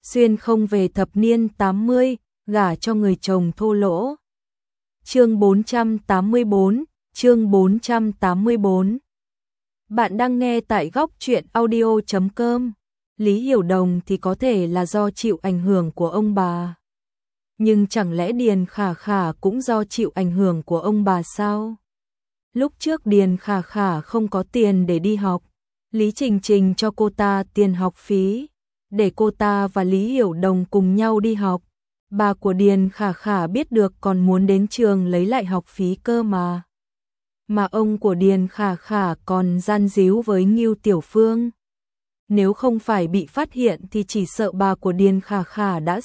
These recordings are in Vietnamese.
xuyên không về thập niên 80, gả cho người chồng thô lỗ. Chương 484, chương 484. Bạn đang nghe tại góc truyện audio.com. Lý Hiểu Đồng thì có thể là do chịu ảnh hưởng của ông bà. Nhưng chẳng lẽ Điền Khả Khả cũng do chịu ảnh hưởng của ông bà sao? Lúc trước Điền Khả Khả không có tiền để đi học, Lý Trình Trình cho cô ta tiền học phí, để cô ta và Lý Hiểu Đồng cùng nhau đi học. Bà của Điền Khả Khả biết được còn muốn đến trường lấy lại học phí cơ mà. Mà ông của Điền Khả Khả còn gian díu với Ngưu Tiểu Phương. Nếu không phải bị phát hiện thì chỉ sợ bà của Điền Khả Khả đã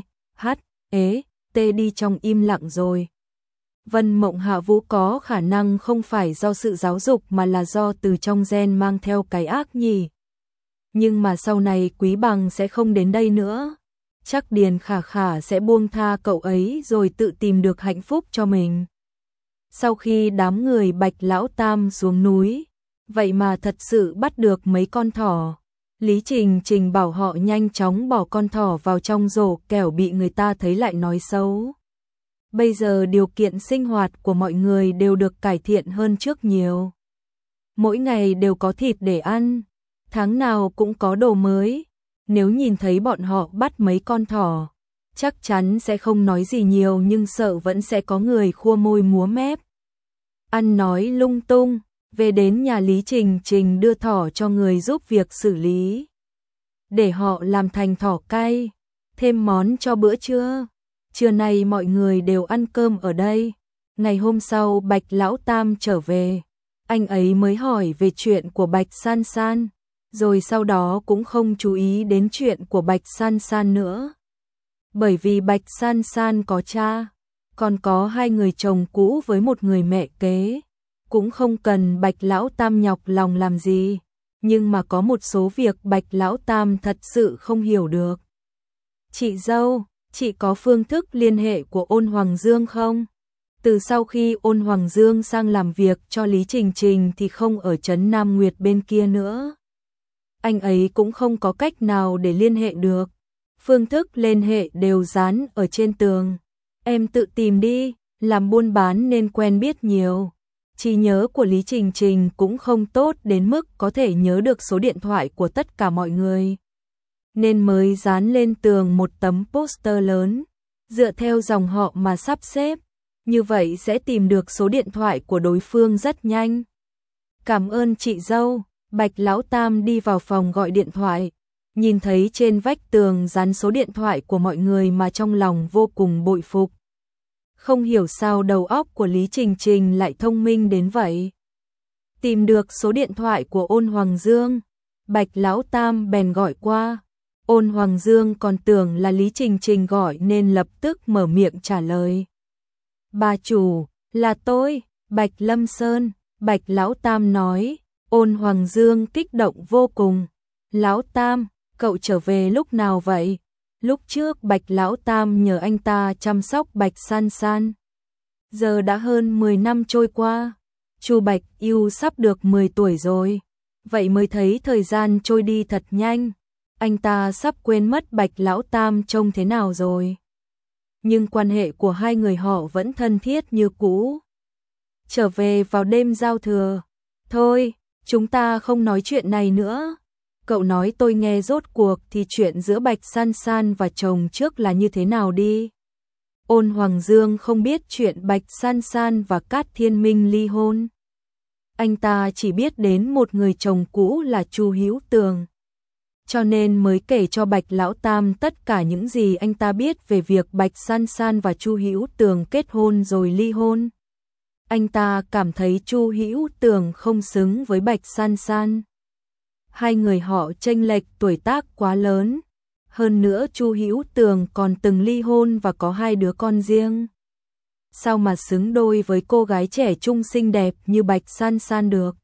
đi trong im lặng rồi. Vân Mộng Hạ Vũ có khả năng không phải do sự giáo dục mà là do từ trong gen mang theo cái ác nhỉ. Nhưng mà sau này Quý Bằng sẽ không đến đây nữa. Chắc Điền Khả Khả sẽ buông tha cậu ấy rồi tự tìm được hạnh phúc cho mình. Sau khi đám người Bạch Lão Tam xuống núi, vậy mà thật sự bắt được mấy con thỏ. Lý Trình Trình bảo họ nhanh chóng bỏ con thỏ vào trong rổ kẻo bị người ta thấy lại nói xấu. Bây giờ điều kiện sinh hoạt của mọi người đều được cải thiện hơn trước nhiều. Mỗi ngày đều có thịt để ăn, tháng nào cũng có đồ mới. Nếu nhìn thấy bọn họ bắt mấy con thỏ, chắc chắn sẽ không nói gì nhiều nhưng sợ vẫn sẽ có người khua môi múa mép. Ăn nói lung tung, về đến nhà Lý Trình Trình đưa thỏ cho người giúp việc xử lý. Để họ làm thành thỏ cay, thêm món cho bữa trưa. Trưa nay mọi người đều ăn cơm ở đây. Ngày hôm sau Bạch Lão Tam trở về, anh ấy mới hỏi về chuyện của Bạch San San, rồi sau đó cũng không chú ý đến chuyện của Bạch San San nữa. Bởi vì Bạch San San có cha, còn có hai người chồng cũ với một người mẹ kế, cũng không cần Bạch Lão Tam nhọc lòng làm gì. Nhưng mà có một số việc Bạch Lão Tam thật sự không hiểu được. Chị dâu, chị có phương thức liên hệ của Ôn Hoàng Dương không? Từ sau khi Ôn Hoàng Dương sang làm việc cho Lý Trình Trình thì không ở trấn Nam Nguyệt bên kia nữa. Anh ấy cũng không có cách nào để liên hệ được. Phương thức liên hệ đều dán ở trên tường. Em tự tìm đi, làm buôn bán nên quen biết nhiều. Trí nhớ của Lý Trình Trình cũng không tốt đến mức có thể nhớ được số điện thoại của tất cả mọi người. Nên mới dán lên tường một tấm poster lớn, dựa theo dòng họ mà sắp xếp. Như vậy sẽ tìm được số điện thoại của đối phương rất nhanh. Cảm ơn chị dâu. Bạch Lão Tam đi vào phòng gọi điện thoại, nhìn thấy trên vách tường dán số điện thoại của mọi người mà trong lòng vô cùng bội phục. Không hiểu sao đầu óc của Lý Trình Trình lại thông minh đến vậy. Tìm được số điện thoại của Ôn Hoàng Dương, Bạch Lão Tam bèn gọi qua. Ôn Hoàng Dương còn tưởng là Lý Trình Trình gọi nên lập tức mở miệng trả lời. Bà chủ, là tôi, Bạch Lâm Sơn. Bạch Lão Tam nói. Ôn Hoàng Dương kích động vô cùng. Lão Tam, cậu trở về lúc nào vậy? Lúc trước Bạch Lão Tam nhờ anh ta chăm sóc Bạch San San. Giờ đã hơn 10 năm trôi qua. Chu Bạch Yêu sắp được 10 tuổi rồi. Vậy mới thấy thời gian trôi đi thật nhanh. Anh ta sắp quên mất Bạch Lão Tam trông thế nào rồi. Nhưng quan hệ của hai người họ vẫn thân thiết như cũ. Trở về vào đêm giao thừa. Thôi, chúng ta không nói chuyện này nữa. Cậu nói tôi nghe rốt cuộc thì chuyện giữa Bạch San San và chồng trước là như thế nào đi. Ôn Hoàng Dương không biết chuyện Bạch San San và Cát Thiên Minh ly hôn. Anh ta chỉ biết đến một người chồng cũ là Chu Hữu Tường. Cho nên mới kể cho Bạch Lão Tam tất cả những gì anh ta biết về việc Bạch San San và Chu Hữu Tường kết hôn rồi ly hôn. Anh ta cảm thấy Chu Hữu Tường không xứng với Bạch San San. Hai người họ chênh lệch tuổi tác quá lớn. Hơn nữa Chu Hữu Tường còn từng ly hôn và có hai đứa con riêng. Sao mà xứng đôi với cô gái trẻ trung xinh đẹp như Bạch San San được?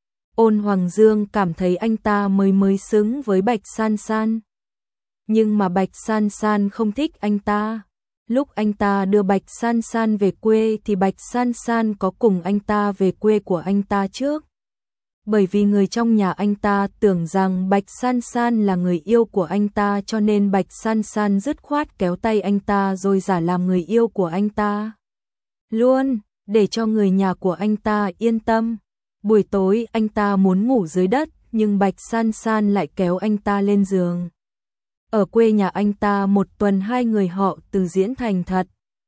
Ôn Hoàng Dương cảm thấy anh ta mới xứng với Bạch San San. Nhưng mà Bạch San San không thích anh ta. Lúc anh ta đưa Bạch San San về quê thì Bạch San San có cùng anh ta về quê của anh ta trước. Bởi vì người trong nhà anh ta tưởng rằng Bạch San San là người yêu của anh ta, cho nên Bạch San San dứt khoát kéo tay anh ta rồi giả làm người yêu của anh ta luôn, để cho người nhà của anh ta yên tâm. Buổi tối anh ta muốn ngủ dưới đất, nhưng Bạch San San lại kéo anh ta lên giường. Ở quê nhà anh ta một tuần hai người họ từ diễn thành thật.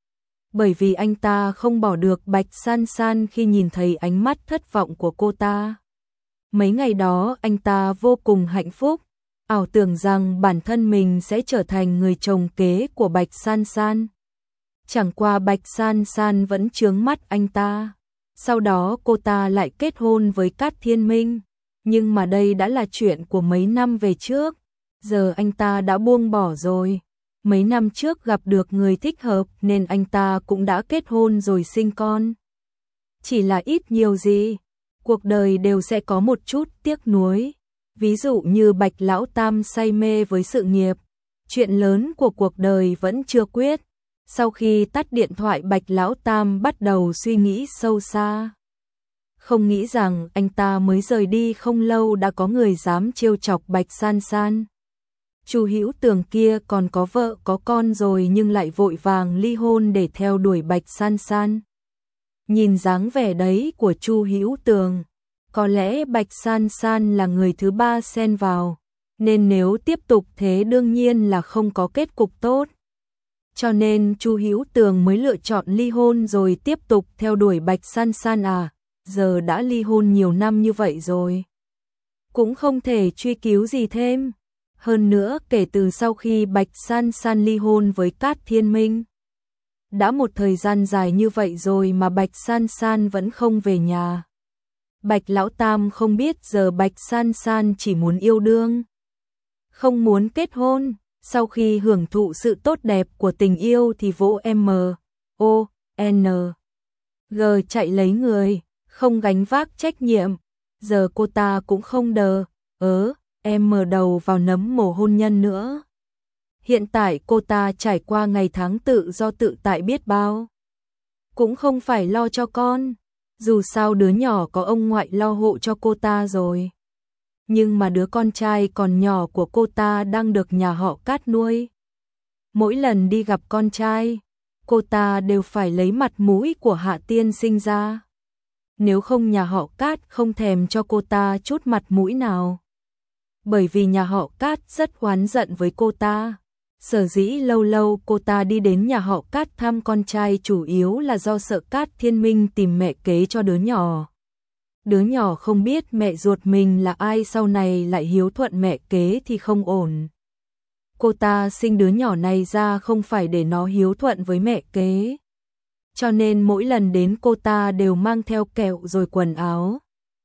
Bởi vì anh ta không bỏ được Bạch San San khi nhìn thấy ánh mắt thất vọng của cô ta. Mấy ngày đó anh ta vô cùng hạnh phúc, ảo tưởng rằng bản thân mình sẽ trở thành người chồng kế của Bạch San San. Chẳng qua Bạch San San vẫn chướng mắt anh ta. Sau đó cô ta lại kết hôn với Cát Thiên Minh. Nhưng mà đây đã là chuyện của mấy năm về trước. Giờ anh ta đã buông bỏ rồi. Mấy năm trước gặp được người thích hợp nên anh ta cũng đã kết hôn rồi sinh con. Chỉ là ít nhiều gì, cuộc đời đều sẽ có một chút tiếc nuối. Ví dụ như Bạch Lão Tam say mê với sự nghiệp. Chuyện lớn của cuộc đời vẫn chưa quyết. Sau khi tắt điện thoại, Bạch Lão Tam bắt đầu suy nghĩ sâu xa. Không nghĩ rằng anh ta mới rời đi không lâu đã có người dám trêu chọc Bạch San San. Chu Hữu Tường kia còn có vợ có con rồi nhưng lại vội vàng ly hôn để theo đuổi Bạch San San. Nhìn dáng vẻ đấy của Chu Hữu Tường, có lẽ Bạch San San là người thứ ba xen vào, nên nếu tiếp tục thế đương nhiên là không có kết cục tốt. Cho nên Chu Hữu Tường mới lựa chọn ly hôn rồi tiếp tục theo đuổi Bạch San San à, giờ đã ly hôn nhiều năm như vậy rồi. Cũng không thể truy cứu gì thêm. Hơn nữa kể từ sau khi Bạch San San ly hôn với Cát Thiên Minh, đã một thời gian dài như vậy rồi mà Bạch San San vẫn không về nhà. Bạch Lão Tam không biết giờ Bạch San San chỉ muốn yêu đương, không muốn kết hôn. Sau khi hưởng thụ sự tốt đẹp của tình yêu thì vỗ MONG chạy lấy người, không gánh vác trách nhiệm. Giờ cô ta cũng không mở đầu vào nấm mồ hôn nhân nữa. Hiện tại cô ta trải qua ngày tháng tự do tự tại biết bao. Cũng không phải lo cho con, dù sao đứa nhỏ có ông ngoại lo hộ cho cô ta rồi. Nhưng mà đứa con trai còn nhỏ của cô ta đang được nhà họ Cát nuôi. Mỗi lần đi gặp con trai, cô ta đều phải lấy mặt mũi của Hạ Tiên Sinh ra. Nếu không nhà họ Cát không thèm cho cô ta chút mặt mũi nào. Bởi vì nhà họ Cát rất oán giận với cô ta. Sở dĩ lâu lâu cô ta đi đến nhà họ Cát thăm con trai chủ yếu là do sợ Cát Thiên Minh tìm mẹ kế cho đứa nhỏ. Đứa nhỏ không biết mẹ ruột mình là ai, sau này lại hiếu thuận mẹ kế thì không ổn. Cô ta sinh đứa nhỏ này ra không phải để nó hiếu thuận với mẹ kế. Cho nên mỗi lần đến cô ta đều mang theo kẹo rồi quần áo.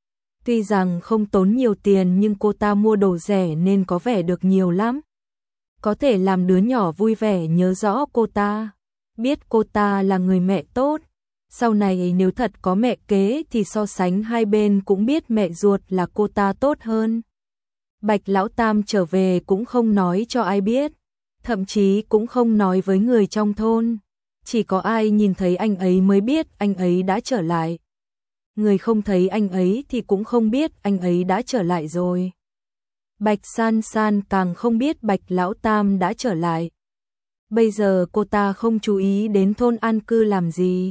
Tuy rằng không tốn nhiều tiền nhưng cô ta mua đồ rẻ nên có vẻ được nhiều lắm. Có thể làm đứa nhỏ vui vẻ nhớ rõ cô ta, biết cô ta là người mẹ tốt. Sau này nếu thật có mẹ kế thì so sánh hai bên cũng biết mẹ ruột là cô ta tốt hơn. Bạch Lão Tam trở về cũng không nói cho ai biết, thậm chí cũng không nói với người trong thôn. Chỉ có ai nhìn thấy anh ấy mới biết anh ấy đã trở lại. Người không thấy anh ấy thì cũng không biết anh ấy đã trở lại rồi. Bạch San San càng không biết Bạch Lão Tam đã trở lại. Bây giờ cô ta không chú ý đến thôn an cư làm gì.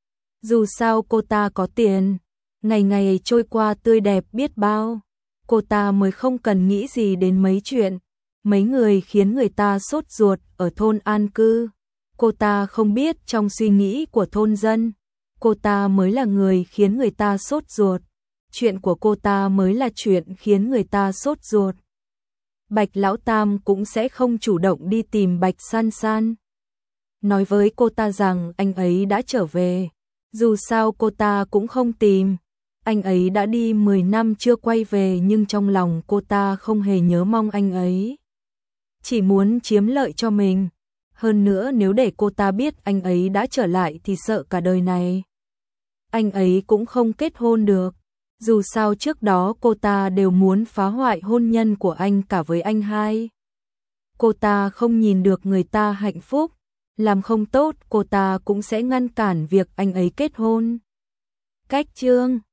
Dù sao cô ta có tiền, ngày ngày trôi qua tươi đẹp biết bao. Cô ta mới không cần nghĩ gì đến mấy chuyện, mấy người khiến người ta sốt ruột ở thôn an cư. Cô ta không biết trong suy nghĩ của thôn dân, cô ta mới là người khiến người ta sốt ruột. Chuyện của cô ta mới là chuyện khiến người ta sốt ruột. Bạch Lão Tam cũng sẽ không chủ động đi tìm Bạch San San. Nói với cô ta rằng anh ấy đã trở về. Dù sao cô ta cũng không tìm. Anh ấy đã đi 10 năm chưa quay về nhưng trong lòng cô ta không hề nhớ mong anh ấy. Chỉ muốn chiếm lợi cho mình. Hơn nữa nếu để cô ta biết anh ấy đã trở lại thì sợ cả đời này anh ấy cũng không kết hôn được. Dù sao trước đó cô ta đều muốn phá hoại hôn nhân của anh cả với anh hai. Cô ta không nhìn được người ta hạnh phúc, làm không tốt cô ta cũng sẽ ngăn cản việc anh ấy kết hôn. Cách chương